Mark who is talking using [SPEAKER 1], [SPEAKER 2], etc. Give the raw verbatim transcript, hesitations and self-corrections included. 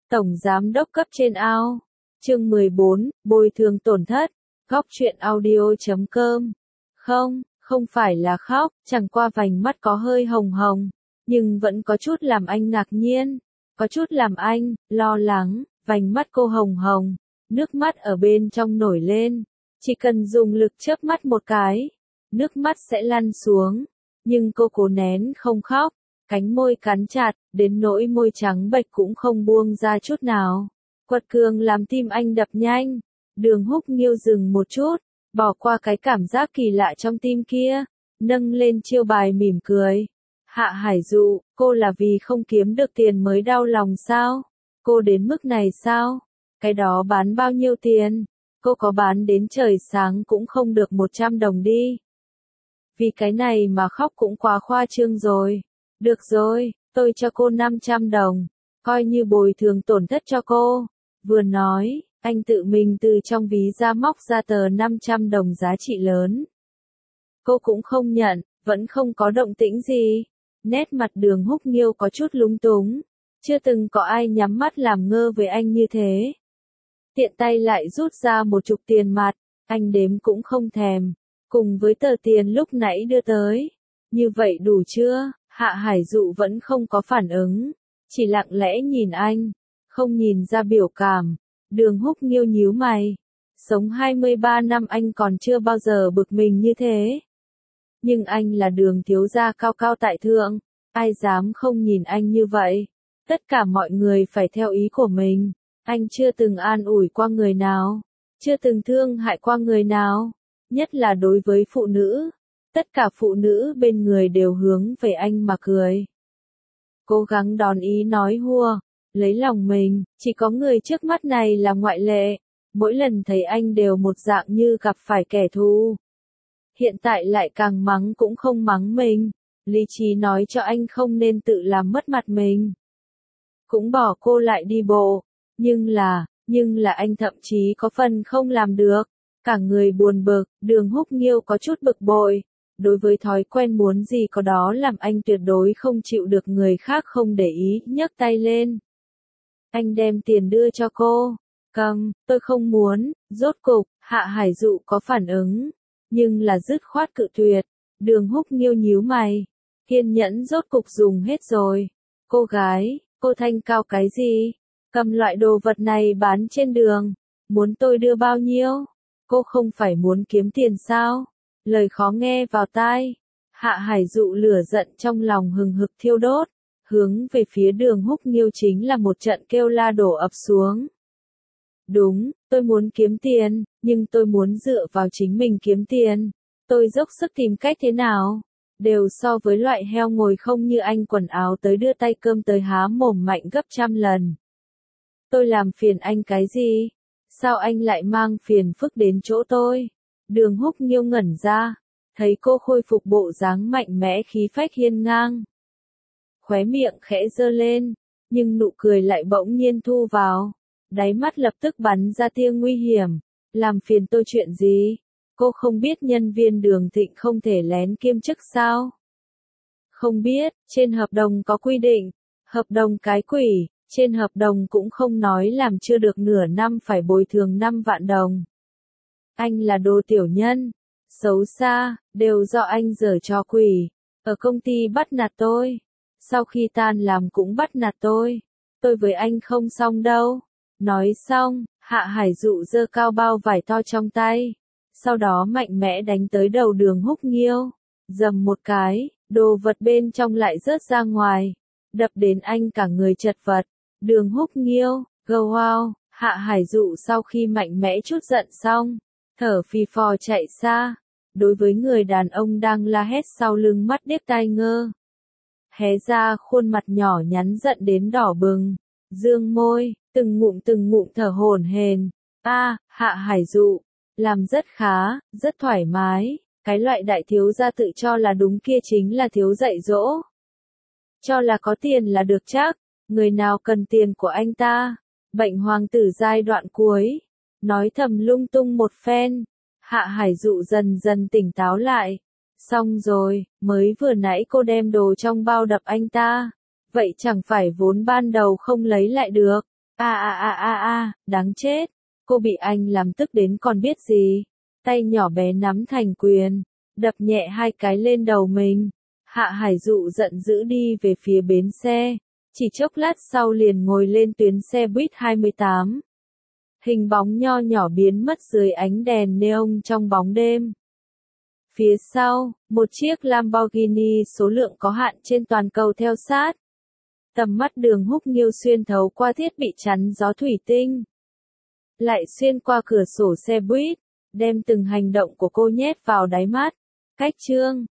[SPEAKER 1] Tổng giám đốc cấp trên ao. Chương mười bốn, bồi thường tổn thất. Góc truyện audio chấm com. Không, không phải là khóc, chẳng qua vành mắt có hơi hồng hồng, nhưng vẫn có chút làm anh ngạc nhiên, có chút làm anh lo lắng, vành mắt cô hồng hồng, nước mắt ở bên trong nổi lên, chỉ cần dùng lực chớp mắt một cái, nước mắt sẽ lăn xuống, nhưng cô cố nén không khóc, cánh môi cắn chặt, đến nỗi môi trắng bệch cũng không buông ra chút nào. Quật cường làm tim anh đập nhanh, Đường Húc Nghiêu dừng một chút, bỏ qua cái cảm giác kỳ lạ trong tim kia, nâng lên chiêu bài mỉm cười. Hạ Hải Dụ, cô là vì không kiếm được tiền mới đau lòng sao? Cô đến mức này sao? Cái đó bán bao nhiêu tiền? Cô có bán đến trời sáng cũng không được một trăm đồng đi. Vì cái này mà khóc cũng quá khoa trương rồi. Được rồi, tôi cho cô năm trăm đồng, coi như bồi thường tổn thất cho cô. Vừa nói, anh tự mình từ trong ví ra móc ra tờ năm trăm đồng giá trị lớn. Cô cũng không nhận, vẫn không có động tĩnh gì. Nét mặt Đường Húc Nghiêu có chút lúng túng. Chưa từng có ai nhắm mắt làm ngơ với anh như thế. Tiện tay lại rút ra một chục tiền mặt, anh đếm cũng không thèm. Cùng với tờ tiền lúc nãy đưa tới. Như vậy đủ chưa? Hạ Hải Dụ vẫn không có phản ứng. Chỉ lặng lẽ nhìn anh. Không nhìn ra biểu cảm. Đường Húc Nghiêu nhíu mày. Sống hai mươi ba năm anh còn chưa bao giờ bực mình như thế. Nhưng anh là Đường thiếu gia cao cao tại thượng. Ai dám không nhìn anh như vậy. Tất cả mọi người phải theo ý của mình. Anh chưa từng an ủi qua người nào. Chưa từng thương hại qua người nào. Nhất là đối với phụ nữ. Tất cả phụ nữ bên người đều hướng về anh mà cười. Cố gắng đón ý nói hùa. Lấy lòng mình, chỉ có người trước mắt này là ngoại lệ. Mỗi lần thấy anh đều một dạng như gặp phải kẻ thù. Hiện tại lại càng mắng cũng không mắng mình. Lý trí nói cho anh không nên tự làm mất mặt mình. Cũng bỏ cô lại đi bộ. Nhưng là, nhưng là anh thậm chí có phần không làm được. Cả người buồn bực, Đường Húc Nghiêu có chút bực bội. Đối với thói quen muốn gì có đó làm anh tuyệt đối không chịu được người khác không để ý, nhấc tay lên. Anh đem tiền đưa cho cô. Cầm, tôi không muốn. Rốt cục, Hạ Hải Dụ có phản ứng. Nhưng là dứt khoát cự tuyệt. Đường Húc Nghiêu nhíu mày. Kiên nhẫn rốt cục dùng hết rồi. Cô gái, cô thanh cao cái gì? Cầm loại đồ vật này bán trên đường. Muốn tôi đưa bao nhiêu? Cô không phải muốn kiếm tiền sao? Lời khó nghe vào tai. Hạ Hải Dụ lửa giận trong lòng hừng hực thiêu đốt. Hướng về phía Đường Húc Nghiêu chính là một trận kêu la đổ ập xuống. Đúng, tôi muốn kiếm tiền, nhưng tôi muốn dựa vào chính mình kiếm tiền. Tôi dốc sức tìm cách thế nào? Đều so với loại heo ngồi không như anh quần áo tới đưa tay cơm tới há mồm mạnh gấp trăm lần. Tôi làm phiền anh cái gì? Sao anh lại mang phiền phức đến chỗ tôi? Đường Húc Nghiêu ngẩn ra, thấy cô khôi phục bộ dáng mạnh mẽ khí phách hiên ngang. Khóe miệng khẽ giơ lên, nhưng nụ cười lại bỗng nhiên thu vào. Đáy mắt lập tức bắn ra tia nguy hiểm. Làm phiền tôi chuyện gì? Cô không biết nhân viên Đường Thịnh không thể lén kiêm chức sao? Không biết, trên hợp đồng có quy định. Hợp đồng cái quỷ, trên hợp đồng cũng không nói làm chưa được nửa năm phải bồi thường năm vạn đồng. Anh là đồ tiểu nhân, xấu xa, đều do anh giở trò quỷ. Ở công ty bắt nạt tôi. Sau khi tan làm cũng bắt nạt tôi. Tôi với anh không xong đâu. Nói xong, Hạ Hải Dụ giơ cao bao vải to trong tay. Sau đó mạnh mẽ đánh tới đầu Đường Húc Nghiêu. Dầm một cái, đồ vật bên trong lại rớt ra ngoài. Đập đến anh cả người chật vật. Đường Húc Nghiêu, go wow, Hạ Hải Dụ sau khi mạnh mẽ chút giận xong. Thở phì phò chạy xa. Đối với người đàn ông đang la hét sau lưng mắt điếc tai ngơ. Hé ra khuôn mặt nhỏ nhắn giận đến đỏ bừng. Dương môi, từng ngụm từng ngụm thở hổn hển. A, Hạ Hải Dụ, làm rất khá, rất thoải mái. Cái loại đại thiếu gia tự cho là đúng kia chính là thiếu dạy dỗ. Cho là có tiền là được chắc. Người nào cần tiền của anh ta? Bệnh hoàng tử giai đoạn cuối. Nói thầm lung tung một phen. Hạ Hải Dụ dần dần tỉnh táo lại. Xong rồi, mới vừa nãy cô đem đồ trong bao đập anh ta. Vậy chẳng phải vốn ban đầu không lấy lại được. A a a a a, đáng chết. Cô bị anh làm tức đến còn biết gì. Tay nhỏ bé nắm thành quyền, đập nhẹ hai cái lên đầu mình. Hạ Hải Dụ giận dữ đi về phía bến xe. Chỉ chốc lát sau liền ngồi lên tuyến xe buýt hai mươi tám. Hình bóng nho nhỏ biến mất dưới ánh đèn neon trong bóng đêm. Phía sau, một chiếc Lamborghini số lượng có hạn trên toàn cầu theo sát. Tầm mắt Đường Húc Nghiêu xuyên thấu qua thiết bị chắn gió thủy tinh. Lại xuyên qua cửa sổ xe buýt, đem từng hành động của cô nhét vào đáy mắt. Cách chương